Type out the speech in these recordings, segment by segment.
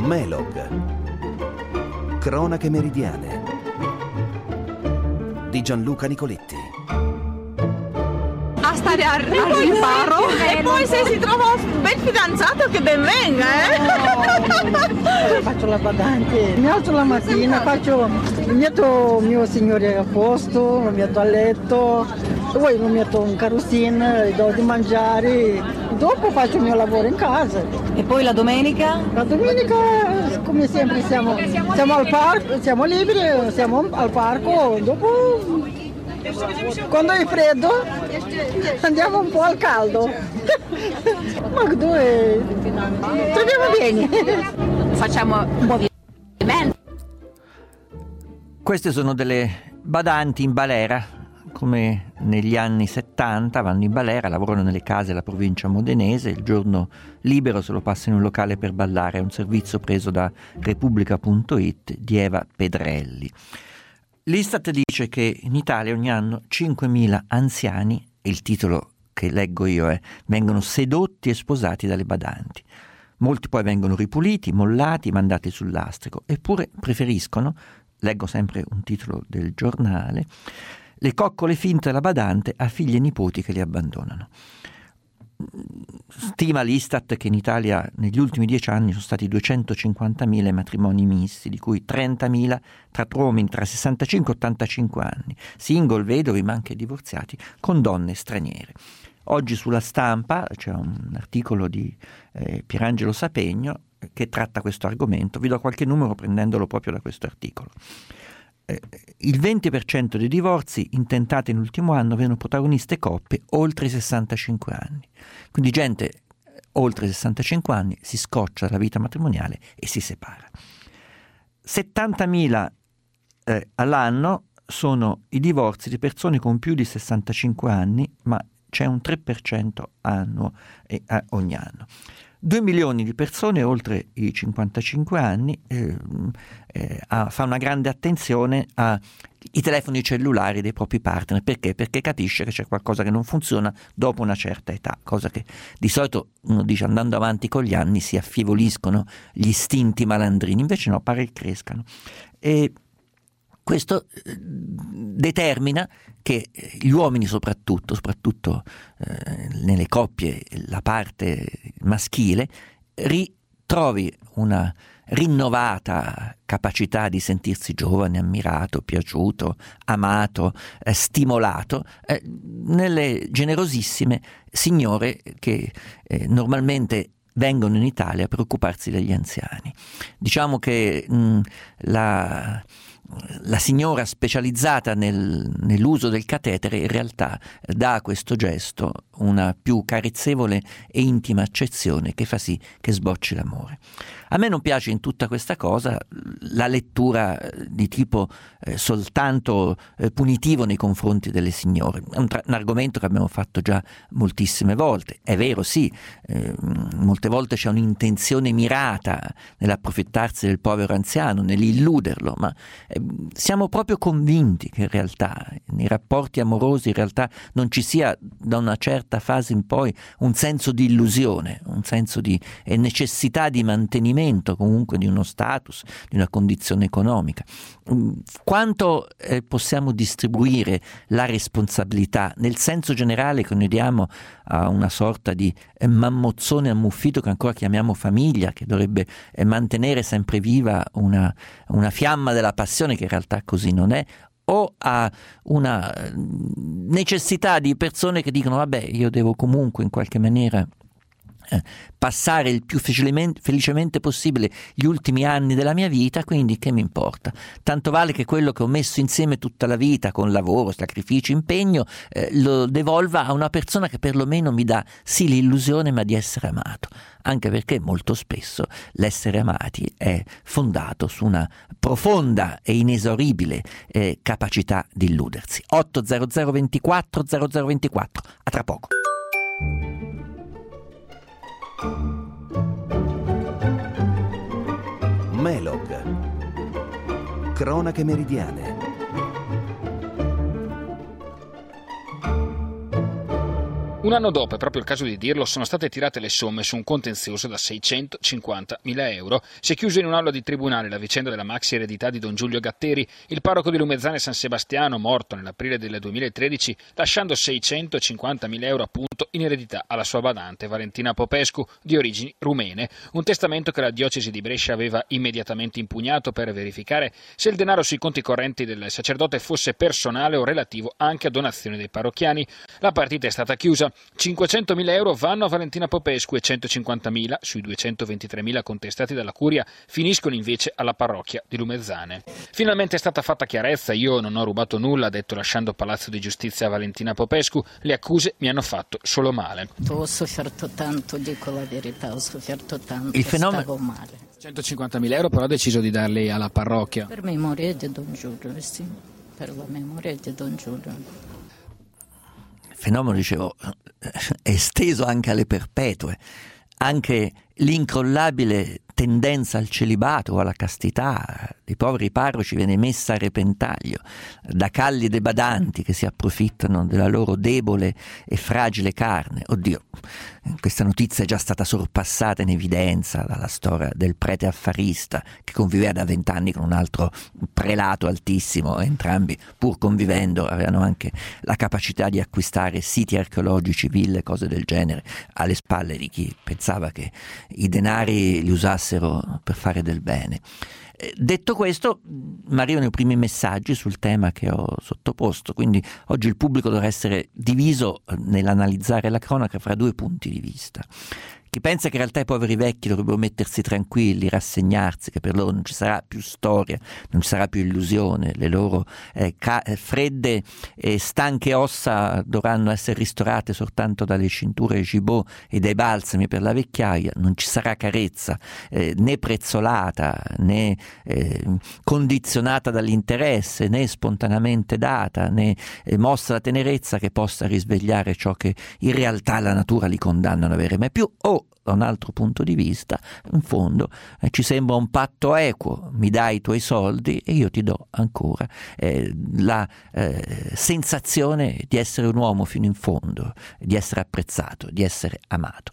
Melog. Cronache meridiane di Gianluca Nicoletti. A stare al riparo e poi se si trova un bel fidanzato che ben venga, Faccio la badante, mi alzo la mattina, metto il mio signore a posto, lo metto a letto, poi lo metto in carrozzina, gli do di mangiare, dopo faccio il mio lavoro in casa. E poi la domenica? La domenica, come sempre, siamo al parco, siamo liberi, siamo al parco, dopo quando è freddo andiamo un po' al caldo. Ma dove troviamo bene. Facciamo un movimento. Queste sono delle badanti in balera, come negli anni 70 vanno in balera, lavorano nelle case della provincia modenese, il giorno libero se lo passano in un locale per ballare, è un servizio preso da Repubblica.it di Eva Pedrelli. L'Istat dice che in Italia ogni anno 5.000 anziani, e il titolo che leggo io è vengono sedotti e sposati dalle badanti. Molti poi vengono ripuliti, mollati, mandati sul lastrico, eppure preferiscono, leggo sempre un titolo del giornale, le coccole finte della badante a figli e nipoti che li abbandonano. Stima l'Istat che in Italia negli ultimi 10 anni sono stati 250.000 matrimoni misti, di cui 30.000 tra uomini tra 65 e 85 anni, single, vedovi ma anche divorziati, con donne straniere. Oggi sulla Stampa c'è un articolo di Pierangelo Sapegno che tratta questo argomento. Vi do qualche numero prendendolo proprio da questo articolo. Il 20% dei divorzi intentati nell'ultimo anno vedono protagoniste coppie oltre i 65 anni. Quindi gente oltre i 65 anni si scoccia dalla vita matrimoniale e si separa. 70.000 all'anno sono i divorzi di persone con più di 65 anni, ma c'è un 3% annuo ogni anno. 2 milioni di persone oltre i 55 anni fa una grande attenzione ai telefoni cellulari dei propri partner. Perché? Perché capisce che c'è qualcosa che non funziona dopo una certa età, cosa che di solito uno dice andando avanti con gli anni si affievoliscono gli istinti malandrini, invece no, pare che crescano. E questo determina che gli uomini soprattutto nelle coppie, la parte maschile, ritrovi una rinnovata capacità di sentirsi giovane, ammirato, piaciuto, amato, stimolato nelle generosissime signore che normalmente vengono in Italia a preoccuparsi degli anziani. Diciamo che la signora specializzata nell'uso del catetere in realtà dà a questo gesto una più carezzevole e intima accezione che fa sì che sbocci l'amore. A me non piace in tutta questa cosa la lettura di tipo soltanto punitivo nei confronti delle signore. È un argomento che abbiamo fatto già moltissime volte. È vero, sì, molte volte c'è un'intenzione mirata nell'approfittarsi del povero anziano, nell'illuderlo, ma siamo proprio convinti che in realtà nei rapporti amorosi in realtà non ci sia da una certa fase in poi un senso di illusione, un senso di necessità di mantenimento comunque di uno status, di una condizione economica. Quanto possiamo distribuire la responsabilità nel senso generale che noi diamo a una sorta di mammozzone ammuffito che ancora chiamiamo famiglia, che dovrebbe mantenere sempre viva una fiamma della passione che in realtà così non è, o a una necessità di persone che dicono vabbè, io devo comunque in qualche maniera passare il più felicemente possibile gli ultimi anni della mia vita, quindi che mi importa, tanto vale che quello che ho messo insieme tutta la vita con lavoro, sacrificio, impegno lo devolva a una persona che perlomeno mi dà sì l'illusione ma di essere amato, anche perché molto spesso l'essere amati è fondato su una profonda e inesauribile capacità di illudersi. 800 24 0024, a tra poco. Melog. Cronache meridiane Un anno dopo, è proprio il caso di dirlo, sono state tirate le somme su un contenzioso da 650.000 euro. Si è chiusa in un'aula di tribunale la vicenda della maxi eredità di Don Giulio Gatteri, il parroco di Lumezzane San Sebastiano, morto nell'aprile del 2013, lasciando 650.000 euro appunto in eredità alla sua badante Valentina Popescu, di origini rumene. Un testamento che la diocesi di Brescia aveva immediatamente impugnato per verificare se il denaro sui conti correnti del sacerdote fosse personale o relativo anche a donazioni dei parrocchiani. La partita è stata chiusa. 500.000 euro vanno a Valentina Popescu e 150.000 sui 223.000 contestati dalla Curia finiscono invece alla parrocchia di Lumezzane. Finalmente è stata fatta chiarezza, io non ho rubato nulla, ha detto lasciando Palazzo di Giustizia a Valentina Popescu, le accuse mi hanno fatto solo male. Ho sofferto tanto, dico la verità, ho sofferto tanto, stavo male. 150.000 euro però ha deciso di darli alla parrocchia. Per memoria di Don Giulio, sì, per la memoria di Don Giulio. Il fenomeno, dicevo, è esteso anche alle perpetue, anche l'incrollabile tendenza al celibato o alla castità dei poveri parroci viene messa a repentaglio da callide badanti che si approfittano della loro debole e fragile carne. Oddio, questa notizia è già stata sorpassata in evidenza dalla storia del prete affarista che conviveva da 20 anni con un altro prelato altissimo, entrambi pur convivendo avevano anche la capacità di acquistare siti archeologici, ville, cose del genere alle spalle di chi pensava che i denari li usassero per fare del bene. Detto questo, mi arrivano i primi messaggi sul tema che ho sottoposto, quindi oggi il pubblico dovrà essere diviso nell'analizzare la cronaca fra due punti di vista. Chi pensa che in realtà i poveri vecchi dovrebbero mettersi tranquilli, rassegnarsi, che per loro non ci sarà più storia, non ci sarà più illusione, le loro fredde e stanche ossa dovranno essere ristorate soltanto dalle cinture Gibaud e dai balsami per la vecchiaia, non ci sarà carezza né prezzolata né condizionata dall'interesse né spontaneamente data né mossa da tenerezza che possa risvegliare ciò che in realtà la natura li condanna a non avere mai più. Da un altro punto di vista, in fondo ci sembra un patto equo: mi dai i tuoi soldi e io ti do ancora la sensazione di essere un uomo fino in fondo, di essere apprezzato, di essere amato.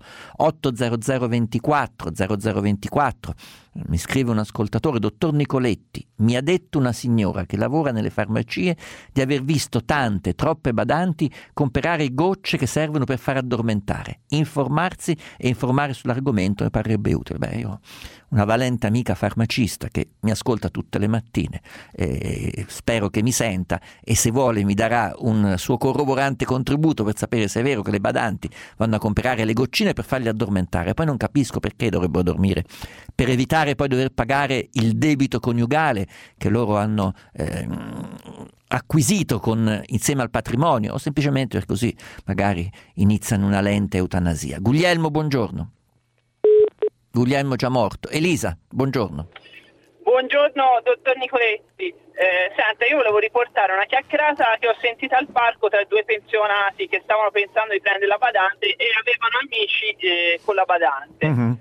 80024 0024 mi scrive un ascoltatore: dottor Nicoletti, mi ha detto una signora che lavora nelle farmacie di aver visto tante, troppe badanti comprare gocce che servono per far addormentare. Informarsi e informare sull'argomento mi parrebbe utile. Io ho una valente amica farmacista che mi ascolta tutte le mattine, spero che mi senta e se vuole mi darà un suo corroborante contributo per sapere se è vero che le badanti vanno a comprare le goccine per farli addormentare. Poi non capisco perché dovrebbero dormire, per evitare poi dover pagare il debito coniugale che loro hanno acquisito insieme al patrimonio, o semplicemente per così magari iniziano una lenta eutanasia. Guglielmo, buongiorno. Guglielmo già morto. Elisa, buongiorno. Buongiorno dottor Nicoletti. Senta, io volevo riportare una chiacchierata che ho sentito al parco tra due pensionati che stavano pensando di prendere la badante e avevano amici con la badante. Uh-huh.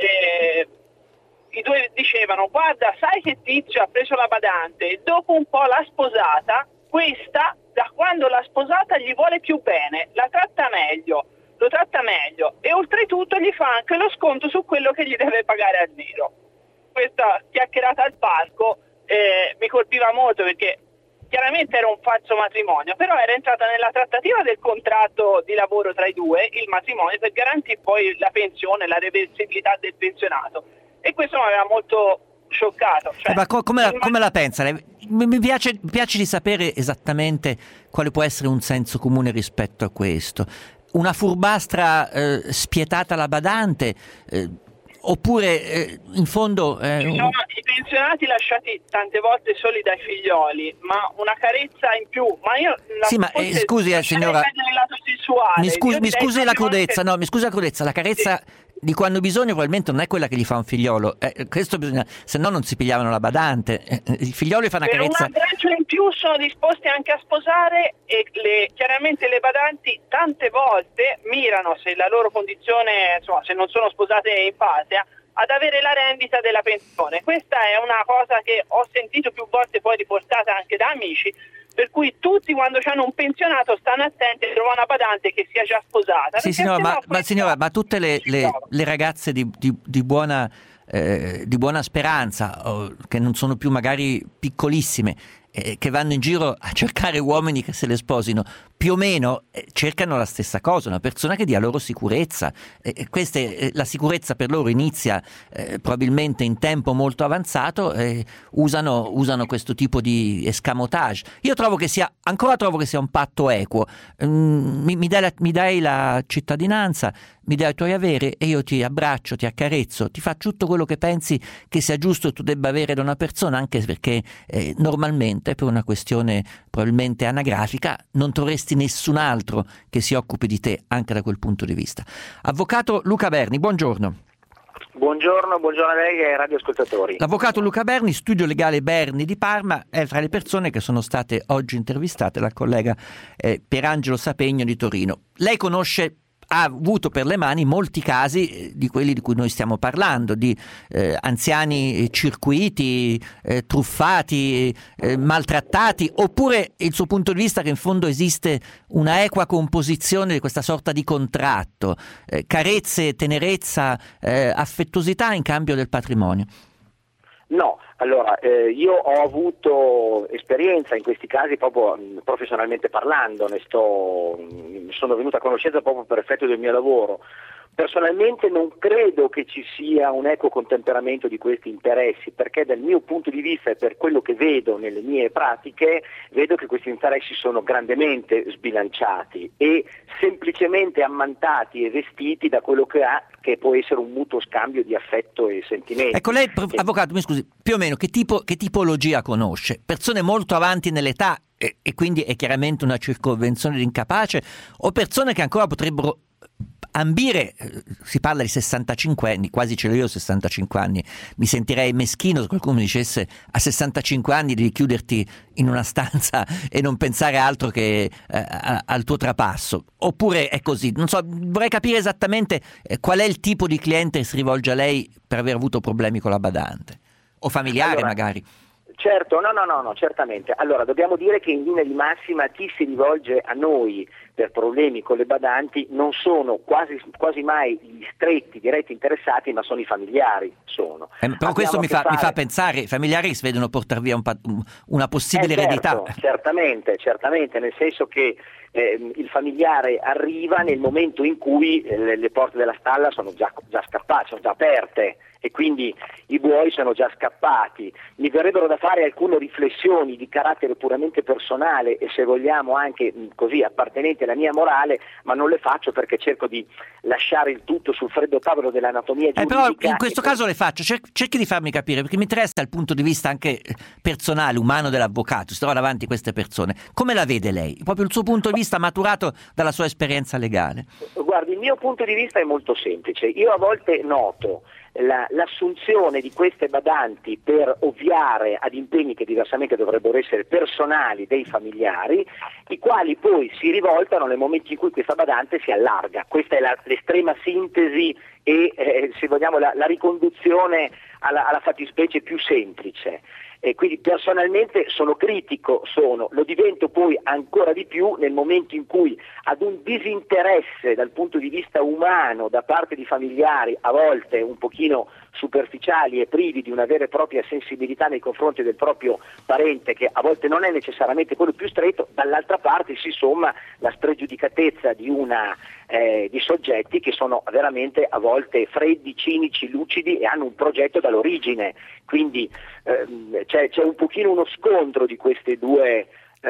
I due dicevano: guarda, sai che tizio ha preso la badante e dopo un po' l'ha sposata, questa da quando l'ha sposata gli vuole più bene, la tratta meglio, lo tratta meglio e oltretutto gli fa anche lo sconto su quello che gli deve pagare al nero. Questa chiacchierata al parco mi colpiva molto perché chiaramente era un falso matrimonio, però era entrata nella trattativa del contratto di lavoro tra i due, il matrimonio, per garantire poi la pensione, la reversibilità del pensionato. E questo mi aveva molto scioccato. Ma come la pensa? Mi piace di sapere esattamente quale può essere un senso comune rispetto a questo. Una furbastra spietata alla badante, oppure in fondo... Sono i pensionati lasciati tante volte soli dai figlioli, ma una carezza in più. Ma io sì, ma scusi signora, mi scusi la crudezza, no, mi scusi la crudezza, la carezza... Sì. Di quando hanno bisogno probabilmente non è quella che gli fa un figliolo, questo bisogna, se no non si pigliavano la badante, il figliolo gli fa una carezza. Per un abbraccio in più sono disposti anche a sposare e chiaramente le badanti tante volte mirano, se la loro condizione, insomma, se non sono sposate in patria, ad avere la rendita della pensione. Questa è una cosa che ho sentito più volte poi riportata anche da amici, per cui tutti quando hanno un pensionato stanno attenti a trovare una badante che sia già sposata. Sì, signora, ma tutte le ragazze di buona speranza, che non sono più magari piccolissime, che vanno in giro a cercare uomini che se le sposino, più o meno cercano la stessa cosa, una persona che dia loro sicurezza. La sicurezza per loro inizia probabilmente in tempo molto avanzato, usano questo tipo di escamotage. Io trovo che sia un patto equo. Mi dai la cittadinanza, mi dai i tuoi averi e io ti abbraccio, ti accarezzo, ti faccio tutto quello che pensi che sia giusto tu debba avere da una persona, anche perché normalmente per una questione probabilmente anagrafica non troveresti nessun altro che si occupi di te anche da quel punto di vista. Avvocato Luca Berni, buongiorno. Buongiorno a lei e ai radioascoltatori. L'avvocato Luca Berni, studio legale Berni di Parma, è tra le persone che sono state oggi intervistate dal collega Pierangelo Sapegno di Torino. Lei ha avuto per le mani molti casi di quelli di cui noi stiamo parlando, di anziani circuiti, truffati, maltrattati, oppure il suo punto di vista che in fondo esiste una equa composizione di questa sorta di contratto, carezze, tenerezza, affettuosità in cambio del patrimonio? No, allora io ho avuto esperienza in questi casi proprio professionalmente parlando, sono venuto a conoscenza proprio per effetto del mio lavoro. Personalmente non credo che ci sia un equo contemperamento di questi interessi, perché dal mio punto di vista e per quello che vedo nelle mie pratiche, vedo che questi interessi sono grandemente sbilanciati e semplicemente ammantati e vestiti da quello che può essere un mutuo scambio di affetto e sentimenti. Ecco, lei, avvocato, mi scusi, più o meno che tipologia conosce? Persone molto avanti nell'età e quindi è chiaramente una circonvenzione di incapace, o persone che ancora potrebbero ambire, si parla di 65 anni, quasi ce l'ho io 65 anni, mi sentirei meschino se qualcuno mi dicesse a 65 anni devi chiuderti in una stanza e non pensare altro che al tuo trapasso, oppure è così, non so, vorrei capire esattamente qual è il tipo di cliente che si rivolge a lei per aver avuto problemi con la badante, o familiare magari. Certo, no, certamente. Allora, dobbiamo dire che in linea di massima chi si rivolge a noi per problemi con le badanti non sono quasi mai gli stretti, diretti interessati, ma sono i familiari. Però questo mi fa pensare, i familiari si vedono portare via una possibile eredità. Certamente, nel senso che il familiare arriva nel momento in cui le porte della stalla sono già scappate, sono già aperte, e quindi i buoi sono già scappati. Mi verrebbero da fare alcune riflessioni di carattere puramente personale e, se vogliamo, anche così appartenenti alla mia morale, ma non le faccio perché cerco di lasciare il tutto sul freddo tavolo dell'anatomia giuridica. Però in questo caso le faccio, cerchi di farmi capire, perché mi interessa il punto di vista anche personale, umano dell'avvocato. Si trova davanti queste persone. Come la vede lei? Proprio il suo punto di vista maturato dalla sua esperienza legale. Guardi, il mio punto di vista è molto semplice. Io a volte noto l'assunzione di queste badanti per ovviare ad impegni che diversamente dovrebbero essere personali dei familiari, i quali poi si rivoltano nel momento in cui questa badante si allarga. Questa è l'estrema sintesi e se vogliamo la riconduzione alla fattispecie più semplice. E quindi personalmente sono critico, lo divento poi ancora di più nel momento in cui ad un disinteresse dal punto di vista umano da parte di familiari, a volte un pochino superficiali e privi di una vera e propria sensibilità nei confronti del proprio parente, che a volte non è necessariamente quello più stretto, dall'altra parte si somma la spregiudicatezza di soggetti che sono veramente a volte freddi, cinici, lucidi e hanno un progetto dall'origine. Quindi c'è un pochino uno scontro di queste due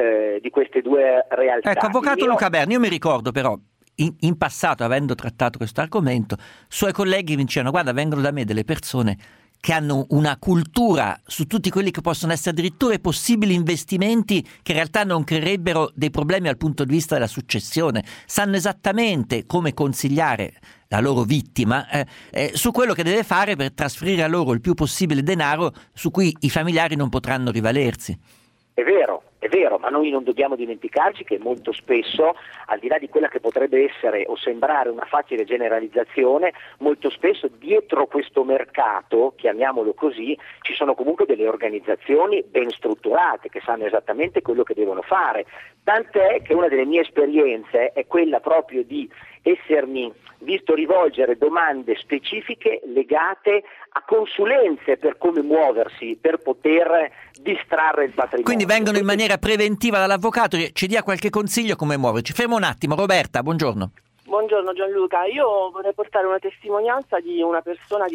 realtà. Ecco, avvocato Luca Berni, io mi ricordo però in passato, avendo trattato questo argomento, suoi colleghi mi dicevano: guarda, vengono da me delle persone che hanno una cultura su tutti quelli che possono essere addirittura i possibili investimenti, che in realtà non creerebbero dei problemi dal punto di vista della successione, sanno esattamente come consigliare la loro vittima su quello che deve fare per trasferire a loro il più possibile denaro su cui i familiari non potranno rivalersi. È vero, ma noi non dobbiamo dimenticarci che molto spesso, al di là di quella che potrebbe essere o sembrare una facile generalizzazione, molto spesso dietro questo mercato, chiamiamolo così, ci sono comunque delle organizzazioni ben strutturate che sanno esattamente quello che devono fare. Tant'è che una delle mie esperienze è quella proprio di essermi visto rivolgere domande specifiche legate a consulenze per come muoversi, per poter distrarre il patrimonio. Quindi vengono in maniera preventiva dall'avvocato, ci dia qualche consiglio come muoverci. Fermo un attimo, Roberta, buongiorno. Buongiorno Gianluca, io vorrei portare una testimonianza di una persona,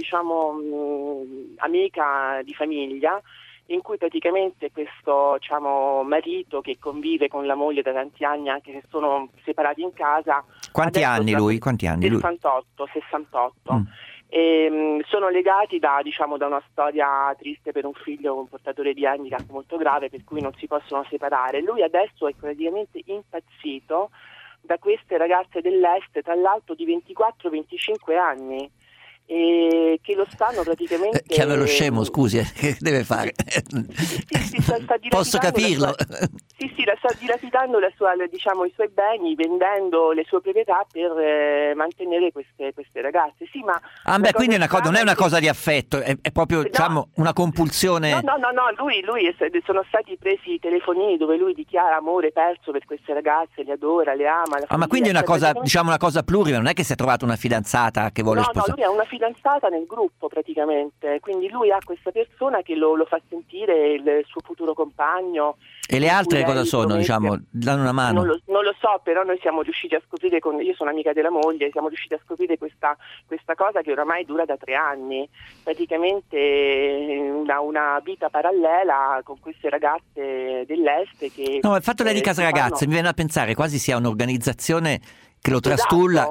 amica di famiglia, in cui praticamente questo marito che convive con la moglie da tanti anni, anche se sono separati in casa. Quanti anni lui? 68. E, sono legati da una storia triste per un figlio con portatore di handicap molto grave, per cui non si possono separare. Lui adesso è praticamente impazzito da queste ragazze dell'est, tra l'altro di 24-25 anni, e che lo stanno praticamente... Chiama lo scemo, scusi, che deve fare? Sta posso capirlo? Sta dilapidando i suoi beni, vendendo le sue proprietà per mantenere queste ragazze. Sì, ma quindi non è una cosa di affetto, è proprio una compulsione. No, lui sono stati presi i telefonini dove lui dichiara amore perso per queste ragazze, le adora, le ama. Ma quindi è una cosa, una cosa plurima, non è che si è trovato una fidanzata che vuole sposare. No, lui ha una fidanzata nel gruppo praticamente, quindi lui ha questa persona che lo fa sentire il suo futuro compagno. E le altre cosa sono, danno una mano? Non lo so, però noi siamo riusciti a scoprire, io sono amica della moglie, siamo riusciti a scoprire questa cosa che oramai dura da 3 anni, praticamente una vita parallela con queste ragazze dell'est che... No, il fatto lei di Casa Ragazze mi viene a pensare quasi sia un'organizzazione che lo trastulla,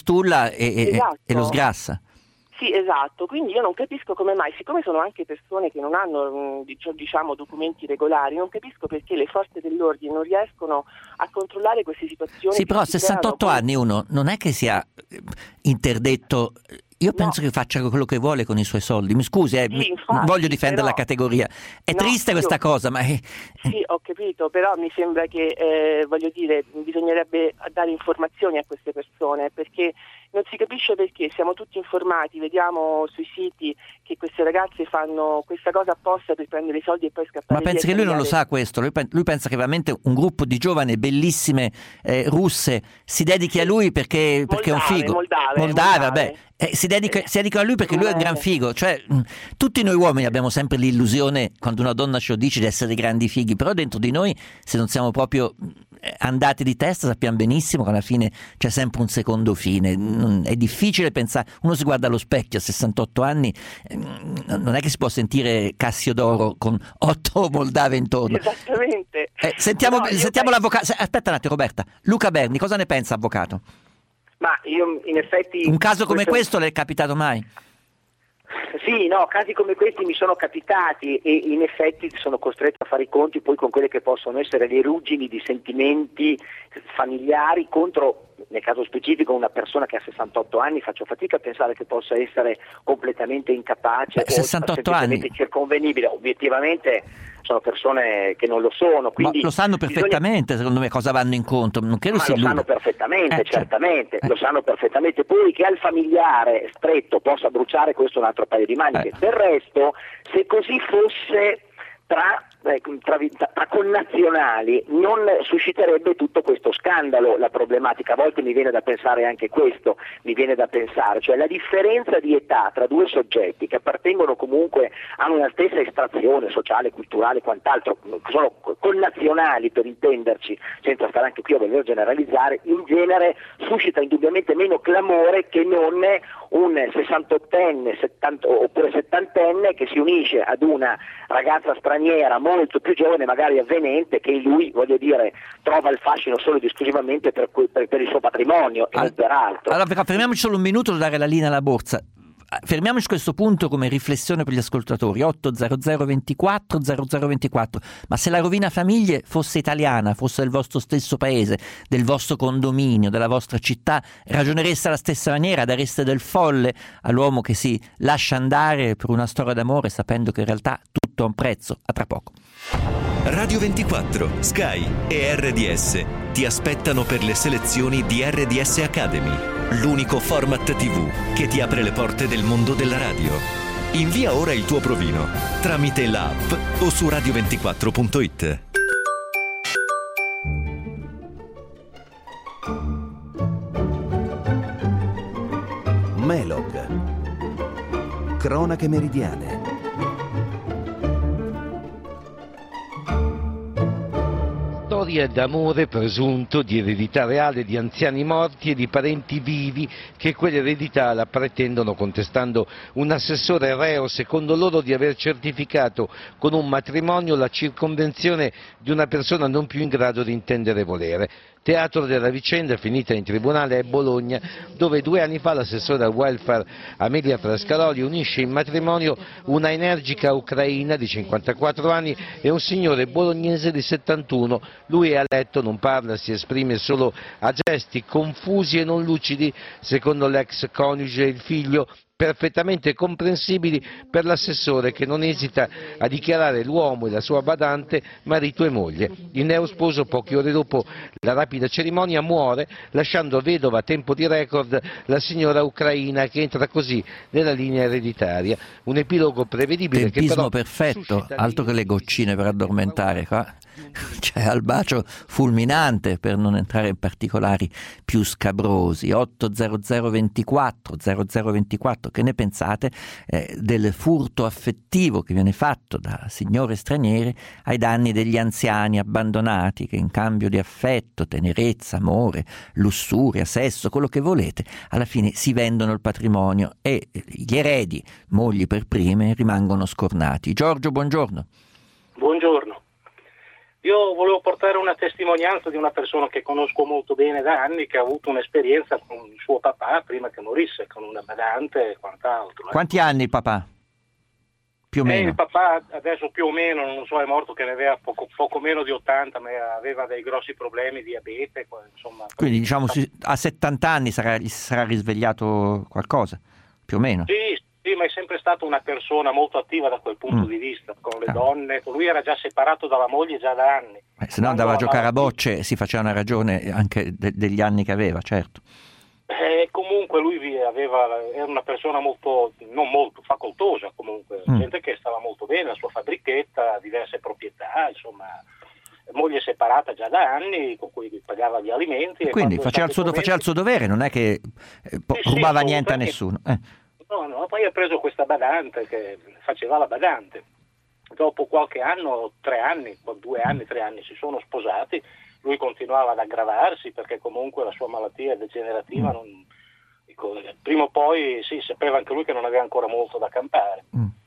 e lo sgrassa. Sì, esatto, quindi io non capisco come mai, siccome sono anche persone che non hanno documenti regolari, non capisco perché le forze dell'ordine non riescono a controllare queste situazioni. Sì, però a 68 anni uno non è che sia interdetto. Io penso che faccia quello che vuole con i suoi soldi. Mi scusi, non voglio difendere la categoria. È triste questa cosa, ma... Sì, ho capito, però mi sembra che, bisognerebbe dare informazioni a queste persone, perché non si capisce perché, siamo tutti informati, vediamo sui siti che queste ragazze fanno questa cosa apposta per prendere i soldi e poi scappare. Ma pensi che lui non lo sa questo? Lui pensa che veramente un gruppo di giovani bellissime russe si dedichi a lui perché è un figo. Moldave, vabbè. Si dedica a lui perché lui è un gran figo. Cioè, tutti noi uomini abbiamo sempre l'illusione, quando una donna ce lo dice, di essere grandi fighi, però dentro di noi, se non siamo proprio andati di testa, sappiamo benissimo che alla fine c'è sempre un secondo fine. È difficile pensare, uno si guarda allo specchio a 68 anni, non è che si può sentire Cassiodoro con 8 moldave intorno. Esattamente. Sentiamo l'avvocato. Aspetta un attimo, Roberta. Luca Berni, cosa ne pensa, avvocato? Ma io in effetti... Un caso come questo le è capitato mai? Sì, no, casi come questi mi sono capitati e in effetti sono costretto a fare i conti poi con quelle che possono essere le ruggini di sentimenti familiari contro, nel caso specifico, una persona che ha 68 anni. Faccio fatica a pensare che possa essere completamente incapace o 68 semplicemente circonvenibile. Obiettivamente sono persone che non lo sono. Quindi ma lo sanno perfettamente, secondo me, cosa vanno incontro. Non credo si lo sanno perfettamente, certamente, lo sanno perfettamente. Poi che al familiare stretto possa bruciare, questo è un altro paio di maniche. Del resto, se così fosse tra connazionali non susciterebbe tutto questo scandalo. La problematica a volte mi viene da pensare anche questo, cioè la differenza di età tra due soggetti che appartengono comunque a una stessa estrazione sociale, culturale, quant'altro, sono connazionali per intenderci, senza stare anche qui a voler generalizzare, in genere suscita indubbiamente meno clamore che non un 68enne oppure 70enne che si unisce ad una ragazza straniera molto più giovane, magari avvenente, che in lui, trova il fascino solo ed esclusivamente per il suo patrimonio e non per altro. Allora, fermiamoci solo un minuto da dare la linea alla borsa. Fermiamoci a questo punto come riflessione per gli ascoltatori. 800 24 0024. Ma se la rovina famiglie fosse italiana, fosse del vostro stesso paese, del vostro condominio, della vostra città, ragionereste alla stessa maniera? Dareste del folle all'uomo che si lascia andare per una storia d'amore sapendo che in realtà tutto tutto a un prezzo. A tra poco. Radio 24, Sky e RDS ti aspettano per le selezioni di RDS Academy, l'unico format TV che ti apre le porte del mondo della radio. Invia ora il tuo provino tramite l'app o su radio24.it. Melog. Cronache meridiane. Storia d'amore presunto, di eredità reale, di anziani morti e di parenti vivi che quell'eredità la pretendono contestando un assessore reo secondo loro di aver certificato con un matrimonio la circonvenzione di una persona non più in grado di intendere e volere. Teatro della vicenda finita in tribunale è Bologna, dove 2 anni fa l'assessore al welfare Amelia Frascaroli unisce in matrimonio una energica ucraina di 54 anni e un signore bolognese di 71. Lui è a letto, non parla, si esprime solo a gesti confusi e non lucidi, secondo l'ex coniuge e il figlio, perfettamente comprensibili per l'assessore che non esita a dichiarare l'uomo e la sua badante marito e moglie. Il neosposo, poche ore dopo la rapida cerimonia, muore lasciando vedova a tempo di record la signora ucraina, che entra così nella linea ereditaria. Un epilogo prevedibile. Tempismo che però perfetto, altro che le goccine per addormentare qua. Cioè al bacio fulminante, per non entrare in particolari più scabrosi. 80024 0024, che ne pensate del furto affettivo che viene fatto da signore straniere ai danni degli anziani abbandonati, che in cambio di affetto, tenerezza, amore, lussuria, sesso, quello che volete, alla fine si vendono il patrimonio e gli eredi, mogli per prime, rimangono scornati. Giorgio, buongiorno. Buongiorno. Io volevo portare una testimonianza di una persona che conosco molto bene da anni, che ha avuto un'esperienza con suo papà prima che morisse, con una badante e quant'altro. Quanti anni il papà? Più o meno? Il papà adesso più o meno, non so, è morto che ne aveva poco meno di 80, ma aveva dei grossi problemi, diabete, insomma. Quindi diciamo a 70 anni gli sarà risvegliato qualcosa, più o meno? Sì, ma è sempre stata una persona molto attiva da quel punto di vista, con le donne. Lui era già separato dalla moglie già da anni. Se no andava a giocare a bocce, si faceva una ragione anche degli anni che aveva, certo. Comunque lui era una persona non molto facoltosa, comunque, gente che stava molto bene, la sua fabbrichetta, diverse proprietà, insomma, moglie separata già da anni, con cui pagava gli alimenti. Quindi faceva il suo dovere, non è che rubava niente a nessuno. No, poi ha preso questa badante che faceva la badante. Dopo qualche anno, 3 anni, 2 anni, 3 anni, si sono sposati. Lui continuava ad aggravarsi perché comunque la sua malattia degenerativa prima o poi sapeva anche lui che non aveva ancora molto da campare.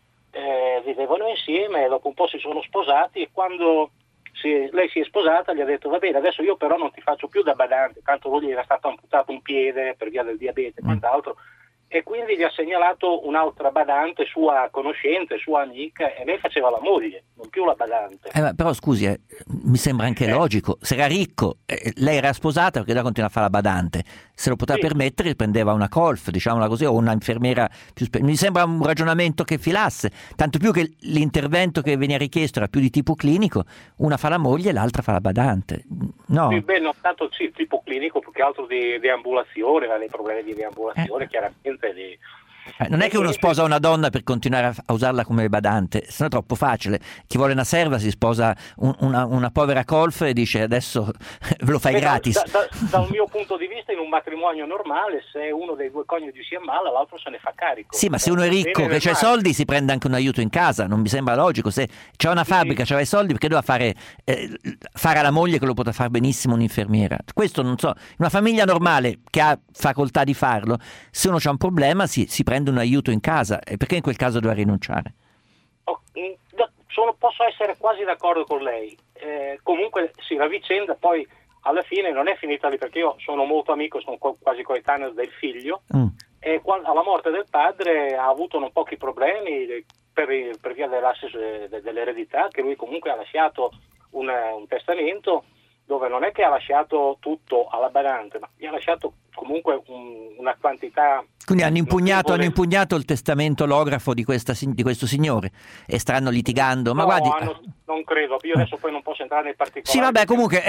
Vivevano insieme e dopo un po' si sono sposati, e quando lei si è sposata gli ha detto: va bene, adesso io però non ti faccio più da badante, tanto lui gli era stato amputato un piede per via del diabete e quant'altro. E quindi gli ha segnalato un'altra badante, sua conoscente, sua amica, e lei faceva la moglie, non più la badante. Però scusi, mi sembra anche logico, se era ricco, lei era sposata perché lei continua a fare la badante, se lo poteva permettere prendeva una colf, diciamola così, o una infermiera più mi sembra un ragionamento che filasse, tanto più che l'intervento che veniva richiesto era più di tipo clinico, una fa la moglie e l'altra fa la badante, no? No, tanto tipo clinico, più che altro di deambulazione, aveva dei problemi di deambulazione, chiaramente. Non è che uno sposa una donna per continuare a usarla come badante, sennò è troppo facile. Chi vuole una serva si sposa una povera colf e dice adesso lo fai gratis. Dal mio punto di vista, in un matrimonio normale, se uno dei due coniugi si ammala, l'altro se ne fa carico. Sì, ma se uno è ricco che c'ha i soldi si prende anche un aiuto in casa, non mi sembra logico. Se c'è una fabbrica, c'aveva i soldi, perché doveva fare alla moglie che lo poteva fare benissimo un'infermiera? Questo non so, in una famiglia normale che ha facoltà di farlo, se uno c'ha un problema si prende un aiuto in casa, e perché in quel caso doveva rinunciare? Posso essere quasi d'accordo con lei. Comunque la vicenda poi alla fine non è finita lì, perché io sono molto amico, sono quasi coetaneo del figlio, e alla morte del padre ha avuto non pochi problemi per via dell'eredità, che lui comunque ha lasciato un testamento, dove non è che ha lasciato tutto alla badante, ma gli ha lasciato comunque una quantità. Quindi hanno impugnato il testamento olografo di questo signore e staranno litigando. Ma no, guardi, non credo. Io adesso poi non posso entrare nei particolari. Sì, vabbè, comunque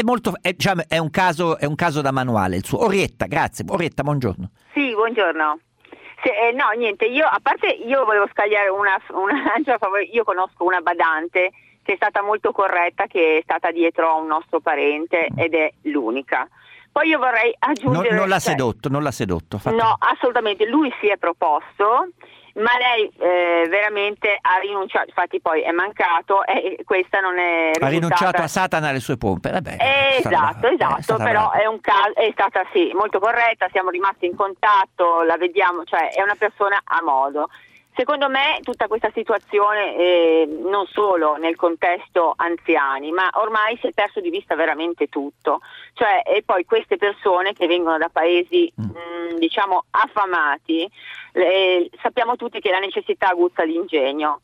è un caso da manuale il suo. Orietta, grazie. Orietta, buongiorno. Sì, buongiorno. No, niente, io volevo scagliare una lancia a favore. Io conosco una badante che è stata molto corretta, che è stata dietro a un nostro parente ed è l'unica. Poi io vorrei aggiungere... Non l'ha sedotto. No, assolutamente, lui si è proposto, ma lei veramente ha rinunciato, infatti poi è mancato e questa non è risultata... Ha rinunciato a Satana alle sue pompe, vabbè. Esatto, però è un caso, è stata sì, molto corretta, siamo rimasti in contatto, la vediamo, cioè è una persona a modo. Secondo me tutta questa situazione, non solo nel contesto anziani, ma ormai si è perso di vista veramente tutto. Cioè, e poi queste persone che vengono da paesi, diciamo, affamati, sappiamo tutti che la necessità aguzza l'ingegno.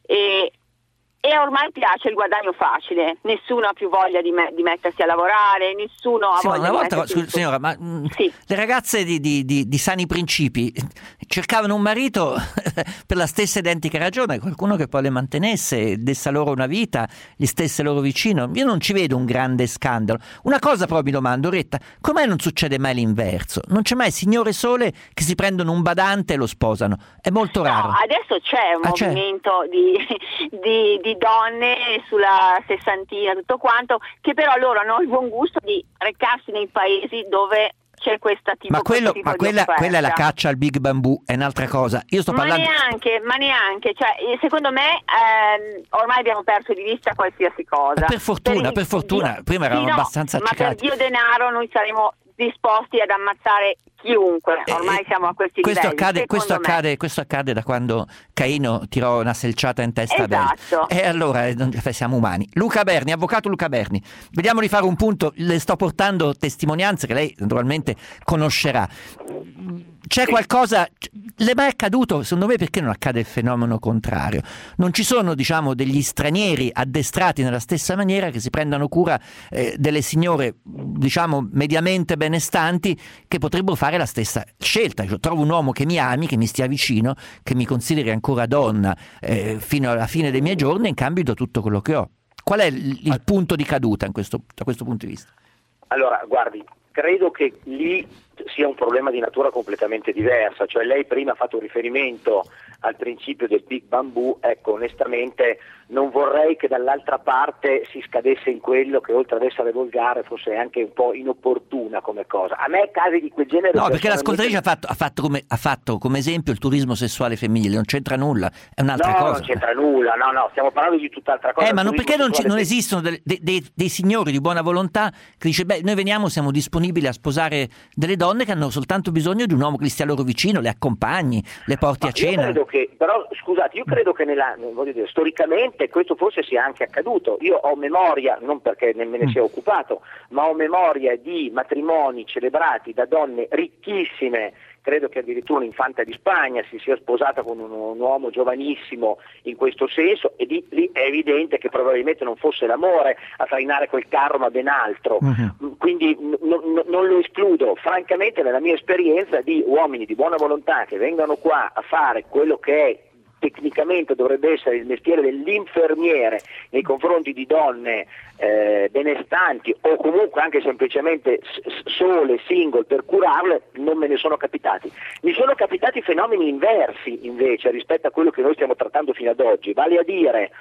E ormai piace il guadagno facile, nessuno ha più voglia di mettersi a lavorare, nessuno ha voglia una volta, di mettersi signora, ma sì. Le ragazze di sani principi cercavano un marito per la stessa identica ragione, qualcuno che poi le mantenesse, desse loro una vita, gli stesse loro vicino. Io non ci vedo un grande scandalo. Una cosa però mi domando, Oretta, com'è non succede mai l'inverso? Non c'è mai signore sole che si prendono un badante e lo sposano? È molto raro. No, adesso c'è un movimento di donne sulla sessantina, tutto quanto, che però loro hanno il buon gusto di recarsi nei paesi dove c'è questa tipo ma quella è la caccia al Big Bamboo, è un'altra cosa. Io sto parlando ma neanche, cioè secondo me ormai abbiamo perso di vista qualsiasi cosa. Per fortuna, prima eravamo abbastanza accecati. Ma per Dio denaro noi saremo disposti ad ammazzare chiunque, ormai siamo a questi livelli. Questo accade da quando Caino tirò una selciata in testa a Abele. E allora siamo umani. Luca Berni, avvocato Luca Berni, vediamo di fare un punto. Le sto portando testimonianze che lei naturalmente conoscerà. C'è qualcosa, le è mai accaduto? Secondo me perché non accade il fenomeno contrario? Non ci sono, diciamo, degli stranieri addestrati nella stessa maniera che si prendano cura delle signore, diciamo, mediamente benestanti, che potrebbero fare la stessa scelta. Io trovo un uomo che mi ami, che mi stia vicino, che mi consideri ancora donna fino alla fine dei miei giorni, e in cambio do tutto quello che ho. Qual è il punto di caduta da questo punto di vista? Allora, guardi, credo che lì sia un problema di natura completamente diversa, cioè lei prima ha fatto riferimento al principio del Big Bamboo, ecco, onestamente non vorrei che dall'altra parte si scadesse in quello che, oltre ad essere volgare, fosse anche un po' inopportuna come cosa. A me casi di quel genere... No, perché l'ascoltatrice ha fatto come esempio il turismo sessuale femminile, non c'entra nulla, è un'altra cosa. No, non c'entra nulla, no, stiamo parlando di tutt'altra cosa. Ma perché non esistono dei signori di buona volontà che dice, noi veniamo, siamo disponibili a sposare delle donne che hanno soltanto bisogno di un uomo che li stia loro vicino, le accompagni, le porti a cena. Però scusate, io credo che storicamente questo forse sia anche accaduto. Io ho memoria, non perché ne me ne sia occupato, ma ho memoria di matrimoni celebrati da donne ricchissime. Credo che addirittura un'infanta di Spagna si sia sposata con un uomo giovanissimo in questo senso, e lì è evidente che probabilmente non fosse l'amore a trainare quel carro, ma ben altro. Quindi non lo escludo. Francamente, nella mia esperienza di uomini di buona volontà che vengono qua a fare quello che è tecnicamente dovrebbe essere il mestiere dell'infermiere nei confronti di donne benestanti, o comunque anche semplicemente sole, single, per curarle, non me ne sono capitati. Mi sono capitati fenomeni inversi invece rispetto a quello che noi stiamo trattando fino ad oggi, vale a dire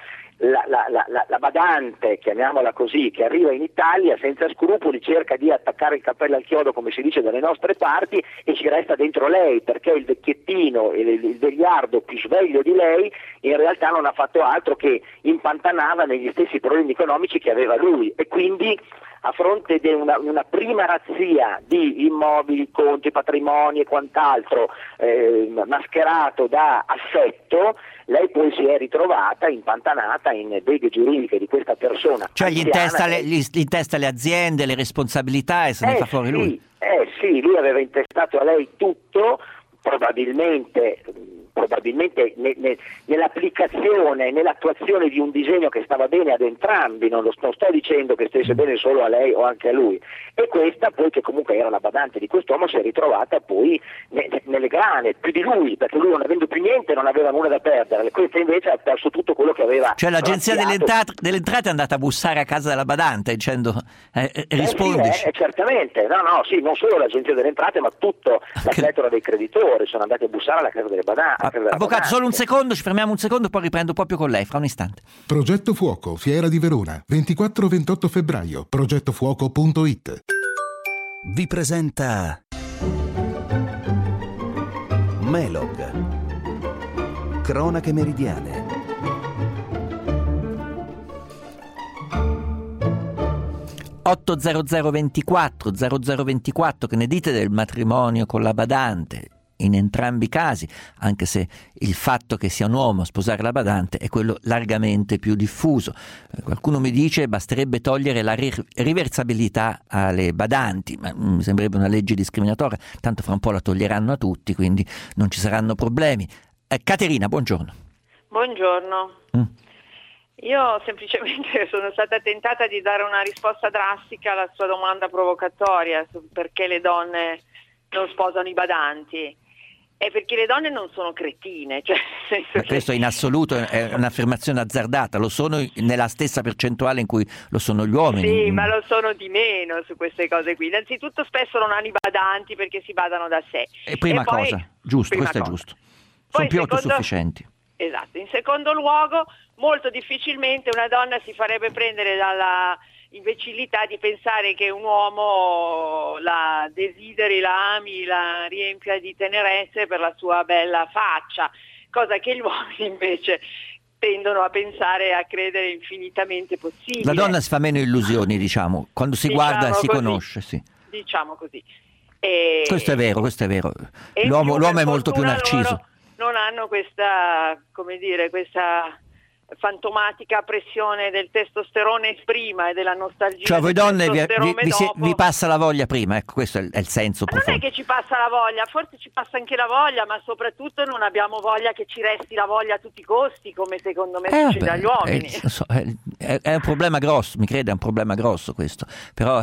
la badante, chiamiamola così, che arriva in Italia senza scrupoli, cerca di attaccare il cappello al chiodo, come si dice dalle nostre parti, e ci resta dentro lei, perché il vecchiettino, il vegliardo più sveglio di lei, in realtà non ha fatto altro che impantanava negli stessi problemi economici che aveva lui, e quindi a fronte di una prima razzia di immobili, conti, patrimoni e quant'altro mascherato da affetto, lei poi si è ritrovata impantanata in beghe giuridiche di questa persona. Cioè gli intesta le aziende, le responsabilità, e se ne fa fuori lui. Sì, lui aveva intestato a lei tutto, probabilmente probabilmente nell'attuazione di un disegno che stava bene ad entrambi, non sto dicendo che stesse bene solo a lei o anche a lui, e questa poi, che comunque era la badante di quest'uomo, si è ritrovata poi nelle grane, più di lui, perché lui, non avendo più niente, non aveva nulla da perdere, questa invece ha perso tutto quello che aveva. Cioè l'agenzia delle entrate è andata a bussare a casa della badante dicendo rispondici. Sì, certamente, sì, non solo l'agenzia delle entrate, ma tutto la pletora dei creditori sono andati a bussare alla casa delle badanti. Avvocato, solo un secondo, ci fermiamo un secondo, poi riprendo proprio con lei, fra un istante. Progetto Fuoco, Fiera di Verona, 24-28 febbraio, progettofuoco.it. Vi presenta Melog, cronache meridiane. (80024) che ne dite del matrimonio con la badante? In entrambi i casi, anche se il fatto che sia un uomo a sposare la badante è quello largamente più diffuso. Qualcuno mi dice basterebbe togliere la riversabilità alle badanti, ma mi sembrerebbe una legge discriminatoria, tanto fra un po' la toglieranno a tutti, quindi non ci saranno problemi. Caterina, buongiorno. Buongiorno. Io semplicemente sono stata tentata di dare una risposta drastica alla sua domanda provocatoria su perché le donne non sposano i badanti. È perché le donne non sono cretine. Cioè, questo in assoluto è un'affermazione azzardata, lo sono nella stessa percentuale in cui lo sono gli uomini. Sì, ma lo sono di meno su queste cose qui. Innanzitutto spesso non hanno i badanti perché si badano da sé. E prima cosa, giusto, questo è giusto. Sono più autosufficienti. Esatto. In secondo luogo, molto difficilmente una donna si farebbe prendere dalla imbecillità di pensare che un uomo la desideri, la ami, la riempia di tenerezze per la sua bella faccia, cosa che gli uomini invece tendono a pensare e a credere infinitamente possibile. La donna si fa meno illusioni, diciamo, quando si guarda si conosce, sì. Diciamo così. Questo è vero. L'uomo è molto più narciso. Non hanno questa, questa fantomatica pressione del testosterone prima e della nostalgia. Cioè voi donne vi passa la voglia prima, ecco, questo è il senso profondo. Non è che ci passa la voglia, forse ci passa anche la voglia, ma soprattutto non abbiamo voglia che ci resti la voglia a tutti i costi, come secondo me succede agli uomini. È un problema grosso, mi crede, è un problema grosso questo, però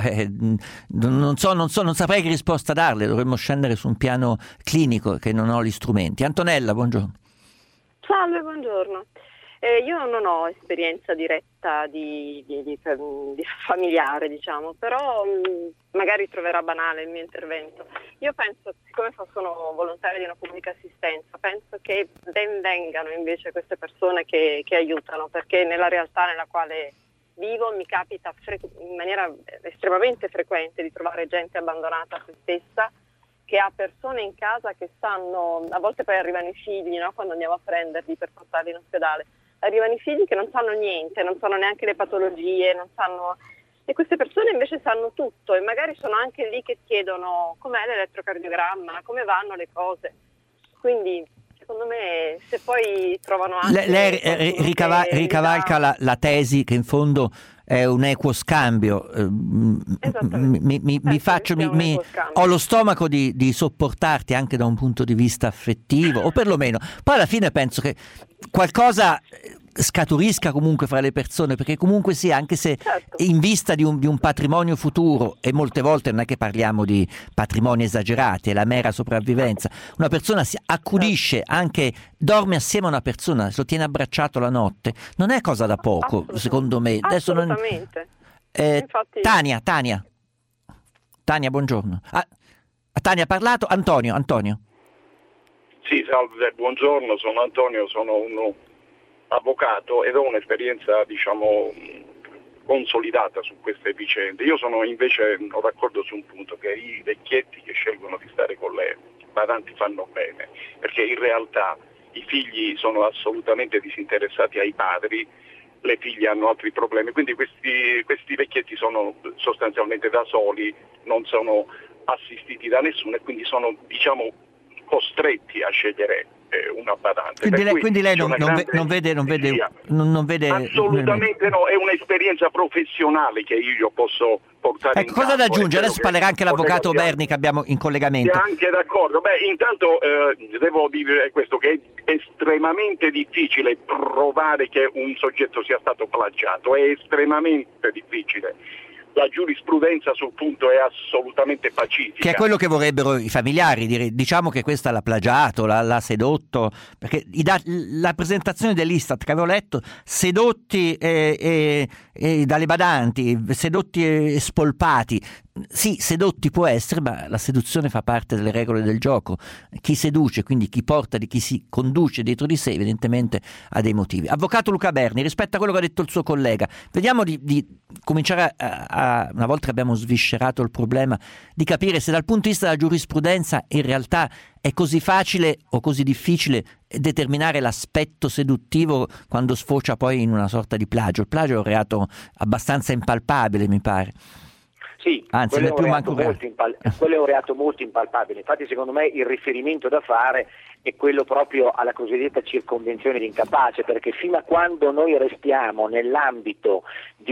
non saprei che risposta darle, dovremmo scendere su un piano clinico che non ho gli strumenti. Antonella, buongiorno. Salve, buongiorno. Io non ho esperienza diretta di familiare, diciamo, però magari troverà banale il mio intervento. Io penso, siccome sono volontaria di una pubblica assistenza, penso che ben vengano invece queste persone che aiutano, perché nella realtà nella quale vivo mi capita in maniera estremamente frequente di trovare gente abbandonata a se stessa, che ha persone in casa che stanno, a volte poi arrivano i figli, no? Quando andiamo a prenderli per portarli in ospedale, arrivano i figli che non sanno niente, non sanno neanche le patologie, non sanno, e queste persone invece sanno tutto e magari sono anche lì che chiedono com'è l'elettrocardiogramma, come vanno le cose. Quindi secondo me se poi trovano anche... Lei ricavalca la tesi che in fondo è un equo scambio. Ho lo stomaco di sopportarti anche da un punto di vista affettivo, o perlomeno poi alla fine penso che qualcosa scaturisca comunque fra le persone, perché comunque sia, anche se in vista di un patrimonio futuro, e molte volte non è che parliamo di patrimoni esagerati, è la mera sopravvivenza, una persona si accudisce, anche dorme assieme a una persona, se lo tiene abbracciato la notte, non è cosa da poco, secondo me. Adesso assolutamente. Infatti... Tania, buongiorno. Tania ha parlato? Antonio. Sì, salve, buongiorno, sono Antonio, sono un avvocato ed ho un'esperienza, diciamo, consolidata su queste vicende. Io sono invece d'accordo su un punto, che i vecchietti che scelgono di stare con le badanti fanno bene, perché in realtà i figli sono assolutamente disinteressati ai padri, le figlie hanno altri problemi, quindi questi vecchietti sono sostanzialmente da soli, non sono assistiti da nessuno e quindi sono, diciamo, costretti a scegliere una badante. Quindi lei non vede assolutamente no, è un'esperienza professionale che io posso portare in cosa campo. da aggiungere? Adesso parlerà anche l'avvocato Berni che abbiamo in collegamento. Siamo anche d'accordo. Intanto devo dire questo, che è estremamente difficile provare che un soggetto sia stato plagiato, è estremamente difficile. La giurisprudenza sul punto è assolutamente pacifica. Che è quello che vorrebbero i familiari, diciamo che questa l'ha plagiato, l'ha sedotto, perché la presentazione dell'Istat che avevo letto, sedotti dalle badanti, sedotti e spolpati. Sì, sedotti può essere, ma la seduzione fa parte delle regole del gioco. Chi seduce, quindi chi si conduce dietro di sé, evidentemente ha dei motivi. Avvocato Luca Berni, rispetto a quello che ha detto il suo collega, vediamo di cominciare una volta che abbiamo sviscerato il problema, di capire se dal punto di vista della giurisprudenza in realtà è così facile o così difficile determinare l'aspetto seduttivo quando sfocia poi in una sorta di plagio. Il plagio è un reato abbastanza impalpabile, mi pare. Sì, anzi, quello è un reato molto impalpabile. Infatti, secondo me, il riferimento da fare è quello proprio alla cosiddetta circonvenzione di incapace, perché fino a quando noi restiamo nell'ambito di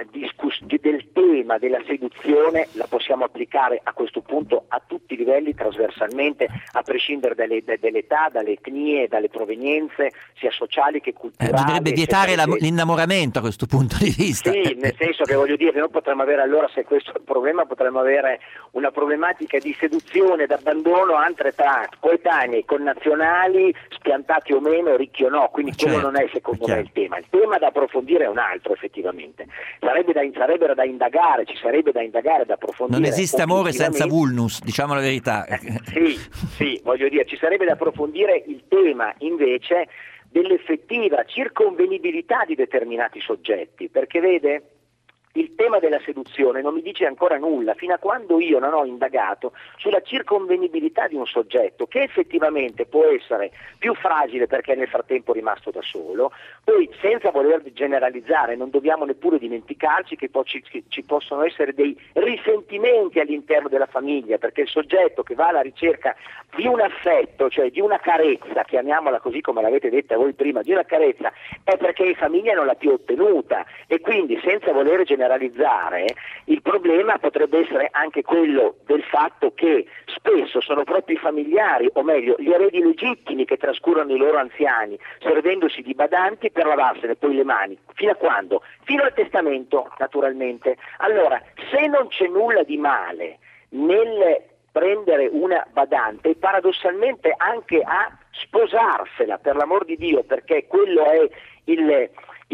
del tema della seduzione, la possiamo applicare a questo punto a tutti i livelli, trasversalmente, a prescindere dall'età, dalle etnie, dalle provenienze, sia sociali che culturali. Bisognerebbe vietare l'innamoramento a questo punto di vista. Sì, nel senso che voglio dire, noi potremmo avere allora, se questo è il problema, potremmo avere una problematica di seduzione, d'abbandono anche tra coetanei, connazionali, spiantati o meno, ricchi o no, quindi quello non è secondo me il tema. Il tema da approfondire è un altro, effettivamente. Sarebbero da indagare, ci sarebbe da indagare, da approfondire. Non esiste amore senza vulnus, diciamo la verità. Sì, voglio dire, ci sarebbe da approfondire il tema invece dell'effettiva circonvenibilità di determinati soggetti, perché vede, il tema della seduzione non mi dice ancora nulla fino a quando io non ho indagato sulla circonvenibilità di un soggetto che effettivamente può essere più fragile perché nel frattempo è rimasto da solo. Poi, senza voler generalizzare, non dobbiamo neppure dimenticarci che ci possono essere dei risentimenti all'interno della famiglia, perché il soggetto che va alla ricerca di un affetto, cioè di una carezza, chiamiamola così come l'avete detta voi prima, di una carezza, è perché in famiglia non l'ha più ottenuta, e quindi, senza voler generalizzare, il problema potrebbe essere anche quello del fatto che spesso sono proprio i familiari, o meglio gli eredi legittimi, che trascurano i loro anziani servendosi di badanti per lavarsene poi le mani. Fino a quando? Fino al testamento, naturalmente. Allora, se non c'è nulla di male nel prendere una badante e paradossalmente anche a sposarsela, per l'amor di Dio, perché quello è il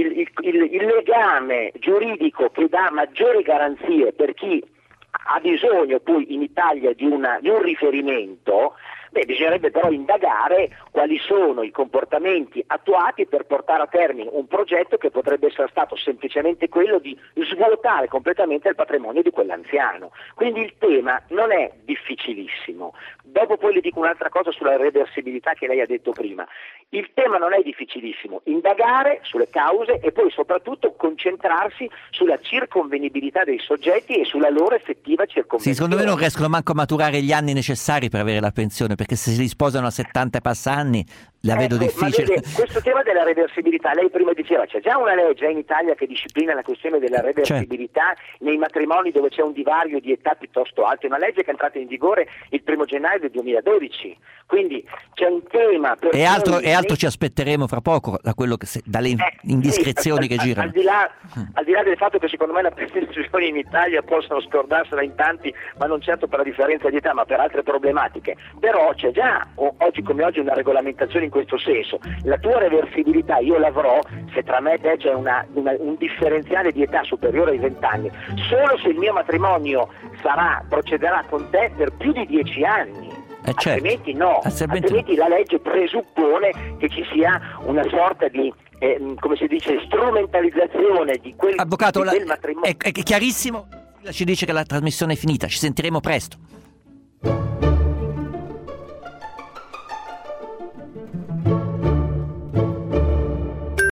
legame giuridico che dà maggiori garanzie per chi ha bisogno poi in Italia di un riferimento, bisognerebbe però indagare quali sono i comportamenti attuati per portare a termine un progetto che potrebbe essere stato semplicemente quello di svuotare completamente il patrimonio di quell'anziano. Quindi il tema non è difficilissimo. Dopo poi le dico un'altra cosa sulla reversibilità che lei ha detto prima. Il tema non è difficilissimo, indagare sulle cause e poi soprattutto concentrarsi sulla circonvenibilità dei soggetti e sulla loro effettiva circonvenzione. Sì, secondo me non riescono manco a maturare gli anni necessari per avere la pensione, perché se si sposano a 70 e passa anni la vedo difficile. Ma vede, questo tema della reversibilità, lei prima diceva, c'è già una legge in Italia che disciplina la questione della reversibilità nei matrimoni dove c'è un divario di età piuttosto alto, è una legge che è entrata in vigore il 1° gennaio del 2012, quindi c'è un tema per e altro ci aspetteremo fra poco da quello che dalle indiscrezioni che girano. Al di là del fatto che secondo me la prescrizione in Italia possono scordarsela in tanti, ma non certo per la differenza di età ma per altre problematiche, però c'è già oggi come oggi una regolamentazione in questo senso. La tua reversibilità io l'avrò se tra me e te c'è un differenziale di età superiore ai 20 anni, solo se il mio matrimonio procederà con te per più di 10 anni. Altrimenti no, altrimenti la legge presuppone che ci sia una sorta di come si dice, strumentalizzazione di quel Avvocato, del matrimonio. È chiarissimo, ci dice che la trasmissione è finita, ci sentiremo presto.